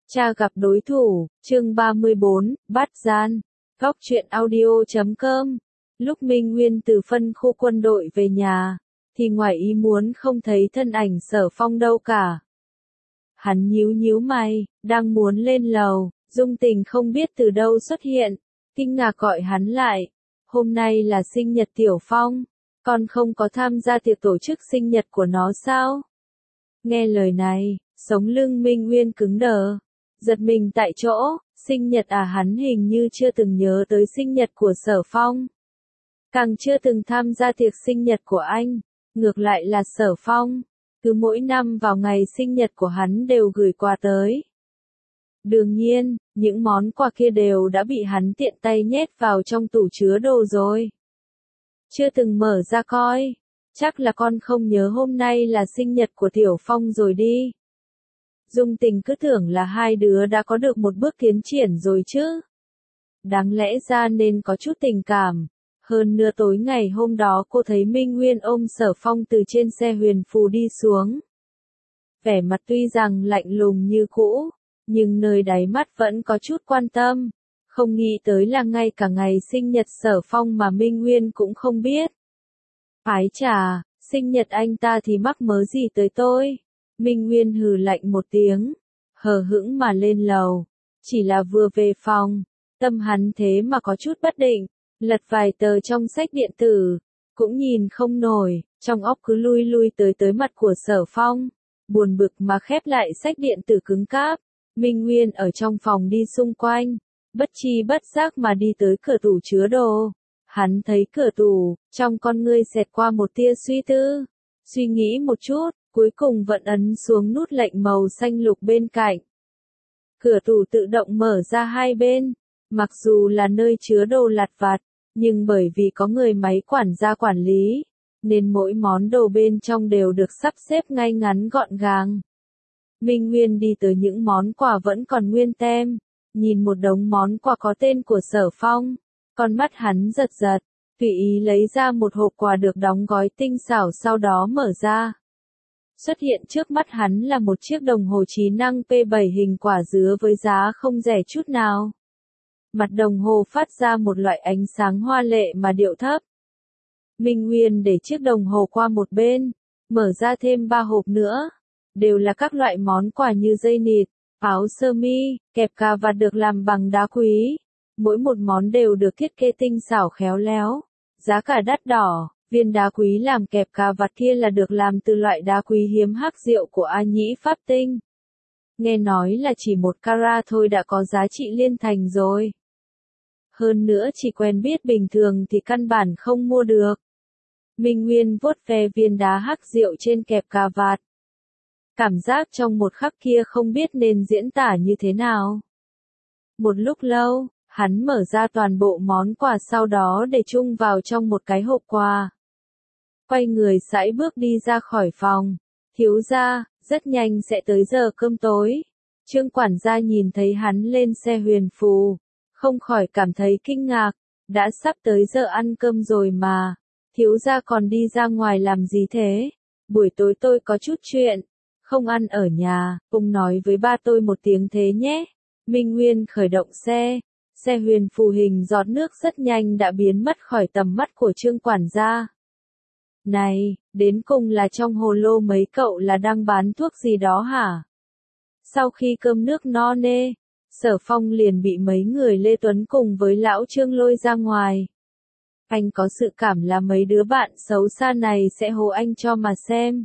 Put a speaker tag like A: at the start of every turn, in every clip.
A: Cha gặp đối thủ, chương 34, bắt gian. Góc truyện audio.com. Lúc Minh Nguyên từ phân khu quân đội về nhà, thì ngoài ý muốn không thấy thân ảnh Sở Phong đâu cả. Hắn nhíu nhíu mày, đang muốn lên lầu, Dung Tình không biết từ đâu xuất hiện, kinh ngạc gọi hắn lại. Hôm nay là sinh nhật Tiểu Phong, con không có tham gia tiệc tổ chức sinh nhật của nó sao? Nghe lời này, sống lưng Minh Nguyên cứng đờ. Giật mình tại chỗ, sinh nhật à, hắn hình như chưa từng nhớ tới sinh nhật của Sở Phong. Càng chưa từng tham gia tiệc sinh nhật của anh, ngược lại là Sở Phong, cứ mỗi năm vào ngày sinh nhật của hắn đều gửi quà tới. Đương nhiên, những món quà kia đều đã bị hắn tiện tay nhét vào trong tủ chứa đồ rồi. Chưa từng mở ra coi, chắc là con không nhớ hôm nay là sinh nhật của Tiểu Phong rồi đi. Dung Tình cứ tưởng là hai đứa đã có được một bước tiến triển rồi chứ. Đáng lẽ ra nên có chút tình cảm. Hơn nữa tối ngày hôm đó cô thấy Minh Nguyên ôm Sở Phong từ trên xe huyền phù đi xuống. Vẻ mặt tuy rằng lạnh lùng như cũ, nhưng nơi đáy mắt vẫn có chút quan tâm. Không nghĩ tới là ngay cả ngày sinh nhật Sở Phong mà Minh Nguyên cũng không biết. Ái chà, sinh nhật anh ta thì mắc mớ gì tới tôi? Minh Nguyên hừ lạnh một tiếng, hờ hững mà lên lầu. Chỉ là vừa về phòng, tâm hắn thế mà có chút bất định, lật vài tờ trong sách điện tử, cũng nhìn không nổi, trong óc cứ lui lui tới mặt của Sở Phong. Buồn bực mà khép lại sách điện tử cứng cáp, Minh Nguyên ở trong phòng đi xung quanh, bất tri bất giác mà đi tới cửa tủ chứa đồ. Hắn thấy cửa tủ, trong con ngươi xẹt qua một tia suy tư, suy nghĩ một chút. Cuối cùng vẫn ấn xuống nút lệnh màu xanh lục bên cạnh. Cửa tủ tự động mở ra hai bên, mặc dù là nơi chứa đồ lặt vặt, nhưng bởi vì có người máy quản gia quản lý, nên mỗi món đồ bên trong đều được sắp xếp ngay ngắn gọn gàng. Minh Nguyên đi tới những món quà vẫn còn nguyên tem, nhìn một đống món quà có tên của Sở Phong, con mắt hắn giật giật, tùy ý lấy ra một hộp quà được đóng gói tinh xảo, sau đó mở ra. Xuất hiện trước mắt hắn là một chiếc đồng hồ trí năng P7 hình quả dứa với giá không rẻ chút nào. Mặt đồng hồ phát ra một loại ánh sáng hoa lệ mà điệu thấp. Minh Nguyên để chiếc đồng hồ qua một bên, mở ra thêm 3 hộp nữa. Đều là các loại món quà như dây nịt, áo sơ mi, kẹp cà vạt được làm bằng đá quý. Mỗi một món đều được thiết kế tinh xảo khéo léo, giá cả đắt đỏ. Viên đá quý làm kẹp cà vạt kia là được làm từ loại đá quý hiếm hắc diệu của A Nhĩ Pháp Tinh. Nghe nói là chỉ 1 carat thôi đã có giá trị liên thành rồi. Hơn nữa chỉ quen biết bình thường thì căn bản không mua được. Minh Nguyên vuốt ve viên đá hắc diệu trên kẹp cà vạt. Cảm giác trong một khắc kia không biết nên diễn tả như thế nào. Một lúc lâu, hắn mở ra toàn bộ món quà sau đó để chung vào trong một cái hộp quà. Quay người sải bước đi ra khỏi phòng. Thiếu gia, rất nhanh sẽ tới giờ cơm tối. Trương quản gia nhìn thấy hắn lên xe huyền phù, không khỏi cảm thấy kinh ngạc. Đã sắp tới giờ ăn cơm rồi mà. Thiếu gia còn đi ra ngoài làm gì thế? Buổi tối tôi có chút chuyện, không ăn ở nhà, ông nói với ba tôi một tiếng thế nhé. Minh Nguyên khởi động xe. Xe huyền phù hình giọt nước rất nhanh đã biến mất khỏi tầm mắt của Trương quản gia. Này, đến cùng là trong hồ lô mấy cậu là đang bán thuốc gì đó hả? Sau khi cơm nước no nê, Sở Phong liền bị mấy người Lê Tuấn cùng với lão Trương lôi ra ngoài. Anh có sự cảm là mấy đứa bạn xấu xa này sẽ hố anh cho mà xem.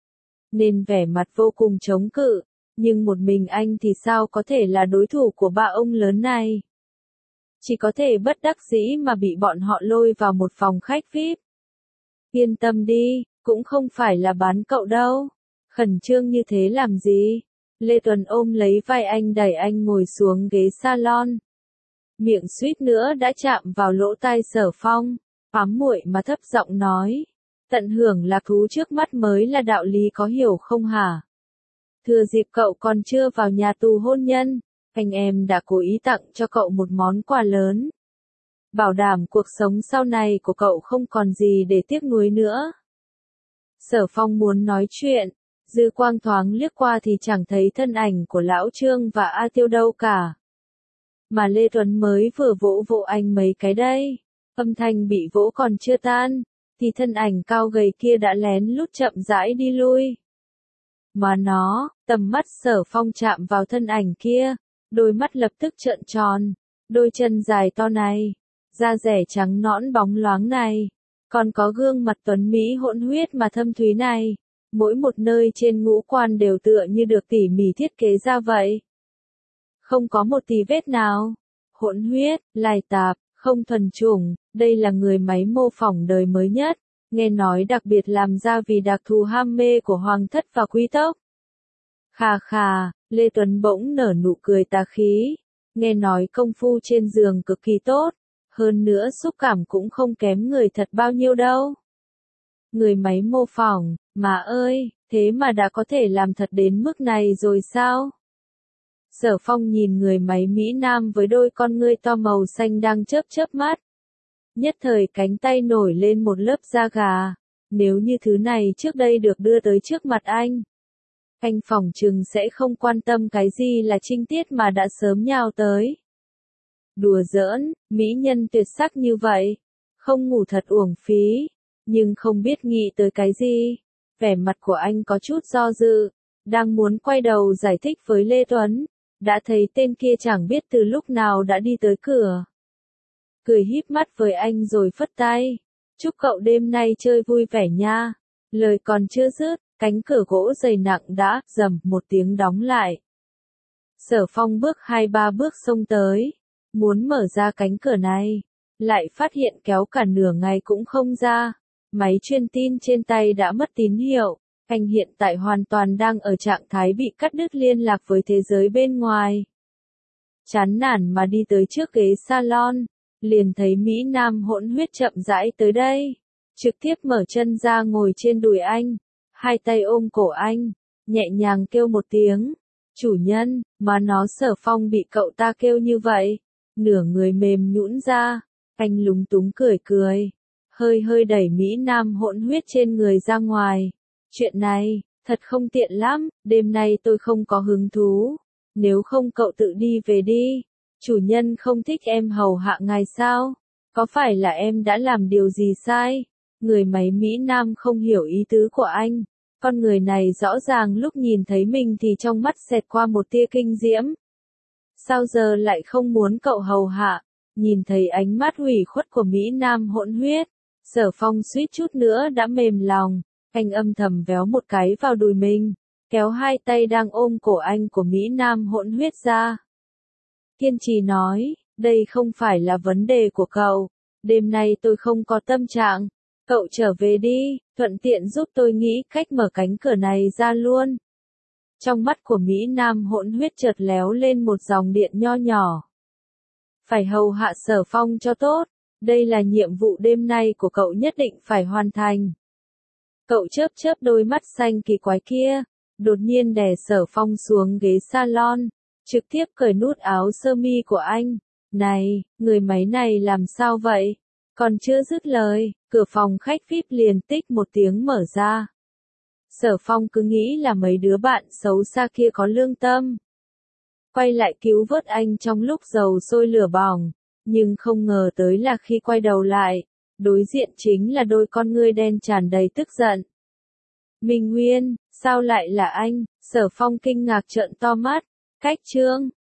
A: Nên vẻ mặt vô cùng chống cự, nhưng một mình anh thì sao có thể là đối thủ của ba ông lớn này? Chỉ có thể bất đắc dĩ mà bị bọn họ lôi vào một phòng khách VIP. Yên tâm đi, cũng không phải là bán cậu đâu. Khẩn trương như thế làm gì? Lê Tuấn ôm lấy vai anh đẩy anh ngồi xuống ghế salon. Miệng suýt nữa đã chạm vào lỗ tai Sở Phong, ám muội mà thấp giọng nói. Tận hưởng lạc thú trước mắt mới là đạo lý có hiểu không hả? Thừa dịp cậu còn chưa vào nhà tù hôn nhân, anh em đã cố ý tặng cho cậu một món quà lớn. Bảo đảm cuộc sống sau này của cậu không còn gì để tiếc nuối nữa. Sở Phong muốn nói chuyện, Dư quang thoáng liếc qua thì chẳng thấy thân ảnh của lão Trương và A Tiêu đâu cả. Mà Lê Tuấn mới vừa vỗ vỗ anh mấy cái đây. Âm thanh bị vỗ còn chưa tan, thì thân ảnh cao gầy kia đã lén lút chậm rãi đi lui. Mà nó, tầm mắt Sở Phong chạm vào thân ảnh kia, đôi mắt lập tức trợn tròn, đôi chân dài to này, da dẻ trắng nõn bóng loáng này, còn có gương mặt tuấn mỹ hỗn huyết mà thâm thúy này, mỗi một nơi trên ngũ quan đều tựa như được tỉ mỉ thiết kế ra vậy. Không có một tì vết nào, hỗn huyết, lai tạp, không thuần chủng, đây là người máy mô phỏng đời mới nhất, nghe nói đặc biệt làm ra vì đặc thù ham mê của hoàng thất và quý tộc. Khà khà, Lê Tuấn bỗng nở nụ cười tà khí, nghe nói công phu trên giường cực kỳ tốt, hơn nữa xúc cảm cũng không kém người thật bao nhiêu đâu. Người máy mô phỏng, mà ơi, thế mà đã có thể làm thật đến mức này rồi sao? Sở Phong nhìn người máy Mỹ Nam với đôi con ngươi to màu xanh đang chớp chớp mắt. Nhất thời cánh tay nổi lên một lớp da gà, nếu như thứ này trước đây được đưa tới trước mặt anh phỏng chừng sẽ không quan tâm cái gì là trinh tiết mà đã sớm nhào tới. Đùa giỡn, mỹ nhân tuyệt sắc như vậy, không ngủ thật uổng phí, nhưng không biết nghĩ tới cái gì. Vẻ mặt của anh có chút do dự, đang muốn quay đầu giải thích với Lê Tuấn, đã thấy tên kia chẳng biết từ lúc nào đã đi tới cửa. Cười híp mắt với anh rồi phất tay, chúc cậu đêm nay chơi vui vẻ nha. Lời còn chưa dứt, cánh cửa gỗ dày nặng đã rầm một tiếng đóng lại. Sở Phong bước 2-3 bước xông tới, muốn mở ra cánh cửa này, lại phát hiện kéo cả nửa ngày cũng không ra. Máy truyền tin trên tay đã mất tín hiệu, anh hiện tại hoàn toàn đang ở trạng thái bị cắt đứt liên lạc với thế giới bên ngoài. Chán nản mà đi tới trước ghế salon, liền thấy Mỹ Nam hỗn huyết chậm rãi tới đây, trực tiếp mở chân ra ngồi trên đùi anh, hai tay ôm cổ anh, nhẹ nhàng kêu một tiếng, chủ nhân, mà nó Sở Phong bị cậu ta kêu như vậy, nửa người mềm nhũn ra, anh lúng túng cười cười, hơi hơi đẩy Mỹ Nam hỗn huyết trên người ra ngoài, chuyện này, thật không tiện lắm, đêm nay tôi không có hứng thú, nếu không cậu tự đi về đi, chủ nhân không thích em hầu hạ ngài sao, có phải là em đã làm điều gì sai? Người máy Mỹ Nam không hiểu ý tứ của anh, con người này rõ ràng lúc nhìn thấy mình thì trong mắt xẹt qua một tia kinh diễm. Sao giờ lại không muốn cậu hầu hạ? Nhìn thấy ánh mắt ủy khuất của Mỹ Nam hỗn huyết, Sở Phong suýt chút nữa đã mềm lòng, anh âm thầm véo một cái vào đùi mình, kéo hai tay đang ôm cổ anh của Mỹ Nam hỗn huyết ra. Kiên trì nói, đây không phải là vấn đề của cậu, đêm nay tôi không có tâm trạng, cậu trở về đi, thuận tiện giúp tôi nghĩ cách mở cánh cửa này ra luôn. Trong mắt của Mỹ Nam hỗn huyết chợt léo lên một dòng điện nho nhỏ. Phải hầu hạ Sở Phong cho tốt, đây là nhiệm vụ đêm nay của cậu nhất định phải hoàn thành. Cậu chớp chớp đôi mắt xanh kỳ quái kia, đột nhiên đè Sở Phong xuống ghế salon, trực tiếp cởi nút áo sơ mi của anh. Này, người máy này làm sao vậy? Còn chưa dứt lời, cửa phòng khách VIP liền tích một tiếng mở ra. Sở Phong cứ nghĩ là mấy đứa bạn xấu xa kia có lương tâm, quay lại cứu vớt anh trong lúc dầu sôi lửa bỏng, nhưng không ngờ tới là khi quay đầu lại, đối diện chính là đôi con ngươi đen tràn đầy tức giận. Minh Nguyên, sao lại là anh? Sở Phong kinh ngạc trợn to mắt, cách Trương,